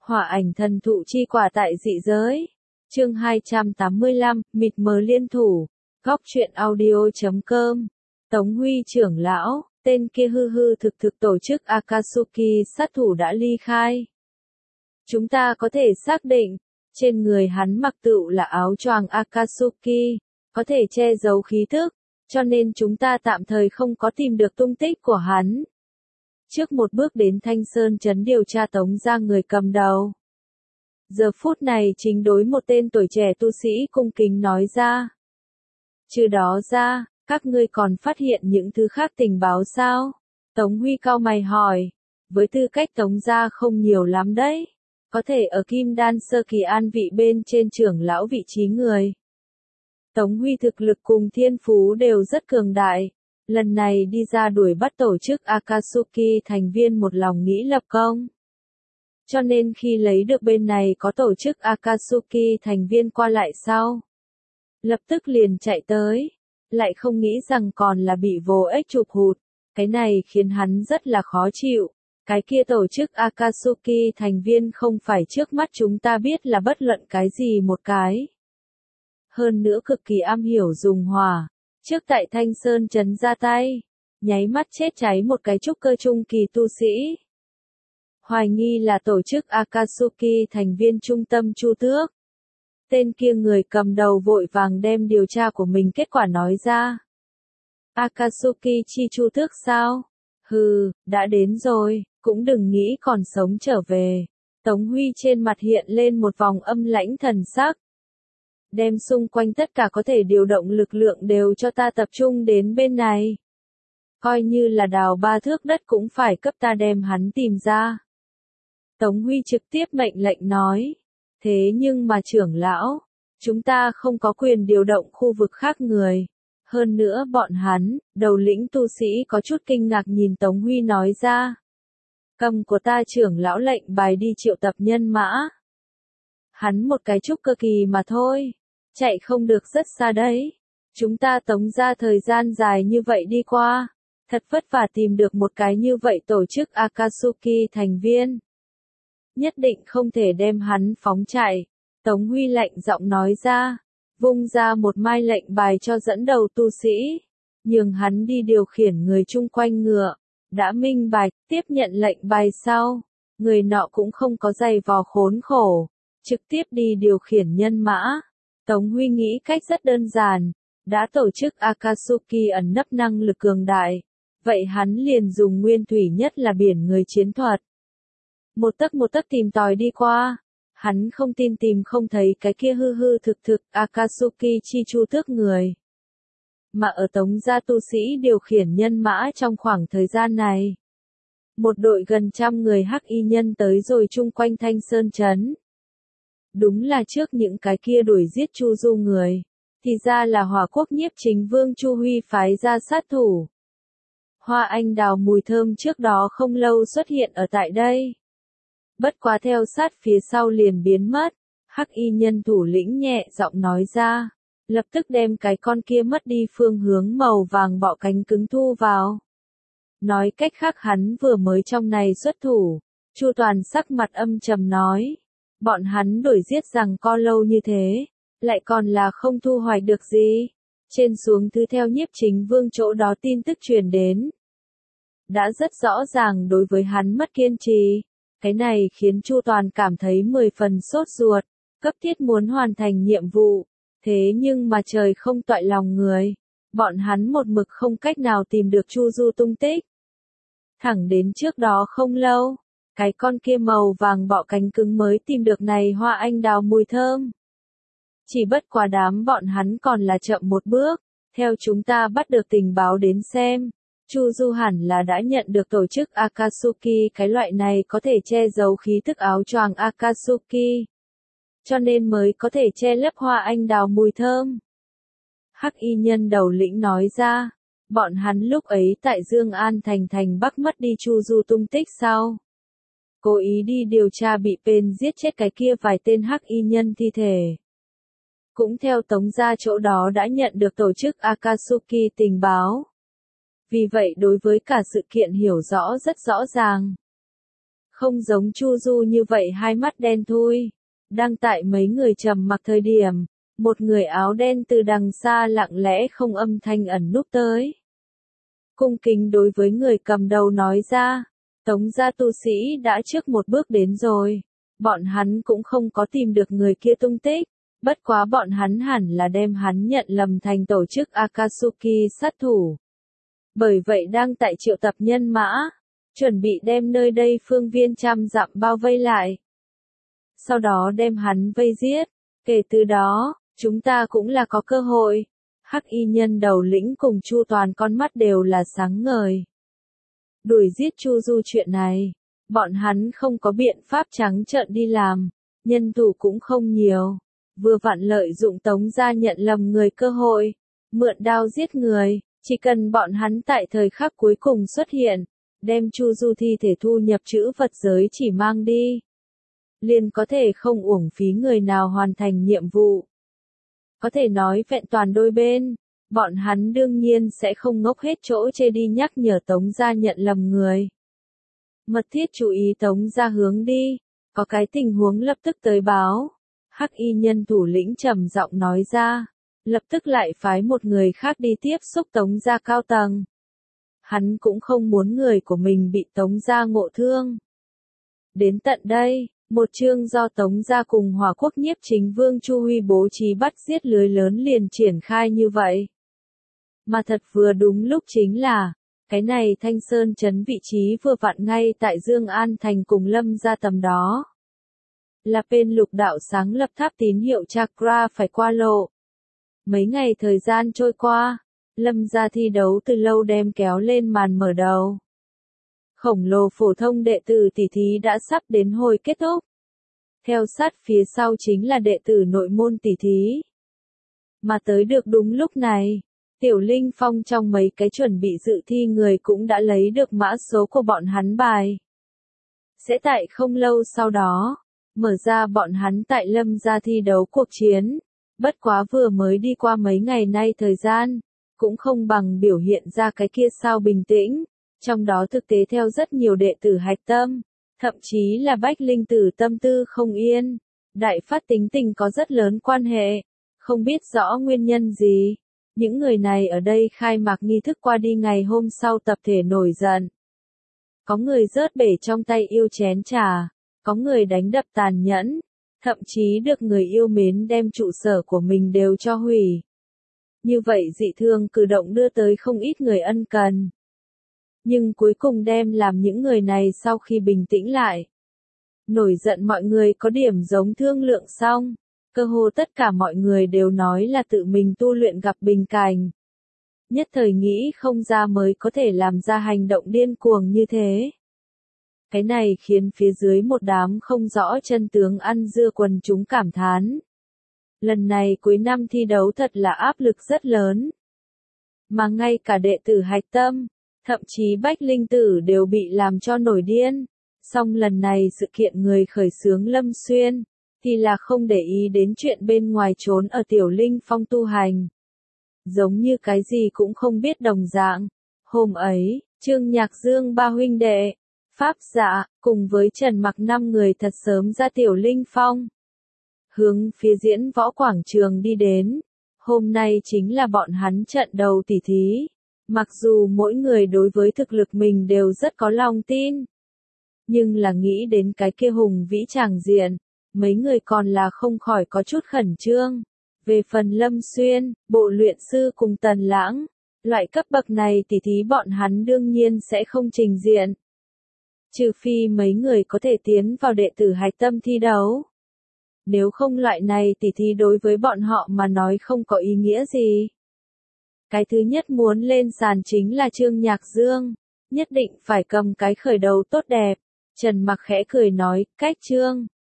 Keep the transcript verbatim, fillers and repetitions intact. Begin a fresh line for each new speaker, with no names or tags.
Hỏa ảnh thần thụ chi quả tại dị giới. Chương hai trăm tám mươi lăm, mịt mờ liên thủ. Góc truyện audio chấm com. Tống Huy trưởng lão, tên kia hư hư thực thực tổ chức Akatsuki sát thủ đã ly khai. Chúng ta có thể xác định, trên người hắn mặc tựu là áo choàng Akatsuki, có thể che giấu khí thức, cho nên chúng ta tạm thời không có tìm được tung tích của hắn. Trước một bước đến Thanh Sơn trấn điều tra Tống gia người cầm đầu. Giờ phút này chính đối một tên tuổi trẻ tu sĩ cung kính nói ra. Trừ đó ra, các ngươi còn phát hiện những thứ khác tình báo sao? Tống Huy cau mày hỏi. Với tư cách Tống gia không nhiều lắm đấy. Có thể ở Kim Đan sơ kỳ an vị bên trên trưởng lão vị trí người. Tống Huy thực lực cùng thiên phú đều rất cường đại. Lần này đi ra đuổi bắt tổ chức Akatsuki thành viên một lòng nghĩ lập công. Cho nên khi lấy được bên này có tổ chức Akatsuki thành viên qua lại sau. Lập tức liền chạy tới. Lại không nghĩ rằng còn là bị vô ích chụp hụt. Cái này khiến hắn rất là khó chịu. Cái kia tổ chức Akatsuki thành viên không phải trước mắt chúng ta biết là bất luận cái gì một cái. Hơn nữa cực kỳ am hiểu dùng hỏa. Trước tại Thanh Sơn trấn ra tay, nháy mắt chết cháy một cái trúc cơ trung kỳ tu sĩ. Hoài nghi là tổ chức Akatsuki thành viên trung tâm Chu Tước. Tên kia người cầm đầu vội vàng đem điều tra của mình kết quả nói ra. Akatsuki chi Chu Tước sao? Hừ, đã đến rồi, cũng đừng nghĩ còn sống trở về. Tống Huy trên mặt hiện lên một vòng âm lãnh thần sắc. Đem xung quanh tất cả có thể điều động lực lượng đều cho ta tập trung đến bên này. Coi như là đào ba thước đất cũng phải cấp ta đem hắn tìm ra. Tống Huy trực tiếp mệnh lệnh nói. Thế nhưng mà trưởng lão, chúng ta không có quyền điều động khu vực khác người. Hơn nữa bọn hắn, đầu lĩnh tu sĩ có chút kinh ngạc nhìn Tống Huy nói ra. Cầm của ta trưởng lão lệnh bài đi triệu tập nhân mã. Hắn một cái trúc cơ kỳ mà thôi. Chạy không được rất xa đấy. Chúng ta Tống ra thời gian dài như vậy đi qua. Thật vất vả tìm được một cái như vậy tổ chức Akatsuki thành viên. Nhất định không thể đem hắn phóng chạy. Tống Huy lạnh giọng nói ra. Vung ra một mai lệnh bài cho dẫn đầu tu sĩ. Nhường hắn đi điều khiển người chung quanh ngựa. Đã minh bạch, tiếp nhận lệnh bài sau. Người nọ cũng không có giày vò khốn khổ. Trực tiếp đi điều khiển nhân mã. Tống Huy nghĩ cách rất đơn giản, đã tổ chức Akatsuki ẩn nấp năng lực cường đại, vậy hắn liền dùng nguyên thủy nhất là biển người chiến thuật. Một tấc một tấc tìm tòi đi qua, hắn không tin tìm không thấy cái kia hư hư thực thực Akatsuki chi Chu Tước người. Mà ở Tống gia tu sĩ điều khiển nhân mã trong khoảng thời gian này. Một đội gần trăm người hắc y nhân tới rồi chung quanh Thanh Sơn trấn. Đúng là trước những cái kia đuổi giết Chu Du người, thì ra là Hỏa Quốc nhiếp chính vương Chu Huy phái ra sát thủ. Hoa anh đào mùi thơm trước đó không lâu xuất hiện ở tại đây. Bất quá theo sát phía sau liền biến mất, hắc y nhân thủ lĩnh nhẹ giọng nói ra, lập tức đem cái con kia mất đi phương hướng màu vàng bọ cánh cứng thu vào. Nói cách khác hắn vừa mới trong này xuất thủ, Chu Toàn sắc mặt âm trầm nói. Bọn hắn đuổi giết rằng co lâu như thế, lại còn là không thu hoạch được gì. Trên xuống thứ theo nhiếp chính vương chỗ đó tin tức truyền đến. Đã rất rõ ràng đối với hắn mất kiên trì. Cái này khiến Chu Toàn cảm thấy mười phần sốt ruột, cấp thiết muốn hoàn thành nhiệm vụ. Thế nhưng mà trời không toại lòng người. Bọn hắn một mực không cách nào tìm được Chu Du tung tích. Thẳng đến trước đó không lâu. Cái con kia màu vàng bọ cánh cứng mới tìm được này hoa anh đào mùi thơm. Chỉ bất quá đám bọn hắn còn là chậm một bước, theo chúng ta bắt được tình báo đến xem, Chu Du hẳn là đã nhận được tổ chức Akatsuki cái loại này có thể che giấu khí thức áo choàng Akatsuki. Cho nên mới có thể che lấp hoa anh đào mùi thơm. Hắc y nhân đầu lĩnh nói ra, bọn hắn lúc ấy tại Dương An thành thành Bắc mất đi Chu Du tung tích sau. Cố ý đi điều tra bị tên giết chết cái kia vài tên hắc y nhân thi thể. Cũng theo Tống gia chỗ đó đã nhận được tổ chức Akatsuki tình báo. Vì vậy đối với cả sự kiện hiểu rõ rất rõ ràng. Không giống Chu Du như vậy hai mắt đen thui. Đang tại mấy người trầm mặc thời điểm, một người áo đen từ đằng xa lặng lẽ không âm thanh ẩn núp tới. Cung kính đối với người cầm đầu nói ra, Tống gia tu sĩ đã trước một bước đến rồi. Bọn hắn cũng không có tìm được người kia tung tích, bất quá bọn hắn hẳn là đem hắn nhận lầm thành tổ chức Akatsuki sát thủ. Bởi vậy đang tại triệu tập nhân mã, chuẩn bị đem nơi đây phương viên trăm dặm bao vây lại. Sau đó đem hắn vây giết, kể từ đó, chúng ta cũng là có cơ hội. Hắc y nhân đầu lĩnh cùng Chu Toàn con mắt đều là sáng ngời. Đuổi giết Chu Du chuyện này, bọn hắn không có biện pháp trắng trợn đi làm, nhân thủ cũng không nhiều. Vừa vặn lợi dụng Tống gia nhận lầm người cơ hội, mượn đao giết người, chỉ cần bọn hắn tại thời khắc cuối cùng xuất hiện, đem Chu Du thi thể thu nhập trữ vật giới chỉ mang đi. Liền có thể không uổng phí người nào hoàn thành nhiệm vụ. Có thể nói vẹn toàn đôi bên, bọn hắn đương nhiên sẽ không ngốc hết chỗ chê đi nhắc nhở Tống gia nhận lầm người. Mật thiết chú ý Tống gia hướng đi, có cái tình huống lập tức tới báo. Hắc y nhân thủ lĩnh trầm giọng nói ra, lập tức lại phái một người khác đi tiếp xúc Tống gia cao tầng. Hắn cũng không muốn người của mình bị Tống gia ngộ thương. Đến tận đây, một chương do Tống gia cùng Hòa Quốc nhiếp chính vương Chu Huy bố trí bắt giết lưới lớn liền triển khai như vậy. Mà thật vừa đúng lúc chính là, cái này Thanh Sơn trấn vị trí vừa vặn ngay tại Dương An thành cùng Lâm gia tầm đó. Là bên lục đạo sáng lập tháp tín hiệu Chakra phải qua lộ. Mấy ngày thời gian trôi qua, Lâm gia thi đấu từ lâu đem kéo lên màn mở đầu. Khổng lồ phổ thông đệ tử tỷ thí đã sắp đến hồi kết thúc. Theo sát phía sau chính là đệ tử nội môn tỷ thí. Mà tới được đúng lúc này, Tiểu Linh Phong trong mấy cái chuẩn bị dự thi người cũng đã lấy được mã số của bọn hắn bài. Sẽ tại không lâu sau đó, mở ra bọn hắn tại Lâm gia thi đấu cuộc chiến. Bất quá vừa mới đi qua mấy ngày nay thời gian, cũng không bằng biểu hiện ra cái kia sao bình tĩnh. Trong đó thực tế theo rất nhiều đệ tử hạch tâm, thậm chí là Bách Linh tử tâm tư không yên. Đại phát tính tình có rất lớn quan hệ, không biết rõ nguyên nhân gì. Những người này ở đây khai mạc nghi thức qua đi ngày hôm sau tập thể nổi giận. Có người rớt bể trong tay yêu chén trà, có người đánh đập tàn nhẫn, thậm chí được người yêu mến đem trụ sở của mình đều cho hủy. Như vậy dị thường cử động đưa tới không ít người ân cần. Nhưng cuối cùng đem làm những người này sau khi bình tĩnh lại. Nổi giận mọi người có điểm giống thương lượng xong. Cơ hồ tất cả mọi người đều nói là tự mình tu luyện gặp bình cảnh. Nhất thời nghĩ không ra mới có thể làm ra hành động điên cuồng như thế. Cái này khiến phía dưới một đám không rõ chân tướng ăn dưa quần chúng cảm thán. Lần này cuối năm thi đấu thật là áp lực rất lớn. Mà ngay cả đệ tử hạch tâm, thậm chí Bách Linh tử đều bị làm cho nổi điên. Song lần này sự kiện người khởi xướng Lâm Xuyên, thì là không để ý đến chuyện bên ngoài trốn ở Tiểu Linh Phong tu hành. Giống như cái gì cũng không biết đồng dạng. Hôm ấy, Trương Nhạc Dương ba huynh đệ, Pháp Dạ, cùng với Trần Mặc năm người thật sớm ra Tiểu Linh Phong. Hướng phía diễn võ quảng trường đi đến. Hôm nay chính là bọn hắn trận đầu tỷ thí. Mặc dù mỗi người đối với thực lực mình đều rất có lòng tin. Nhưng là nghĩ đến cái kia hùng vĩ tràng diện, mấy người còn là không khỏi có chút khẩn trương. Về phần Lâm Xuyên, bộ luyện sư cùng Tần Lãng, loại cấp bậc này tỷ thí bọn hắn đương nhiên sẽ không trình diện. Trừ phi mấy người có thể tiến vào đệ tử hạch tâm thi đấu. Nếu không loại này tỷ thí đối với bọn họ mà nói không có ý nghĩa gì. Cái thứ nhất muốn lên sàn chính là Trương Nhạc Dương, nhất định phải cầm cái khởi đầu tốt đẹp. Trần Mặc khẽ cười nói, cách Trương,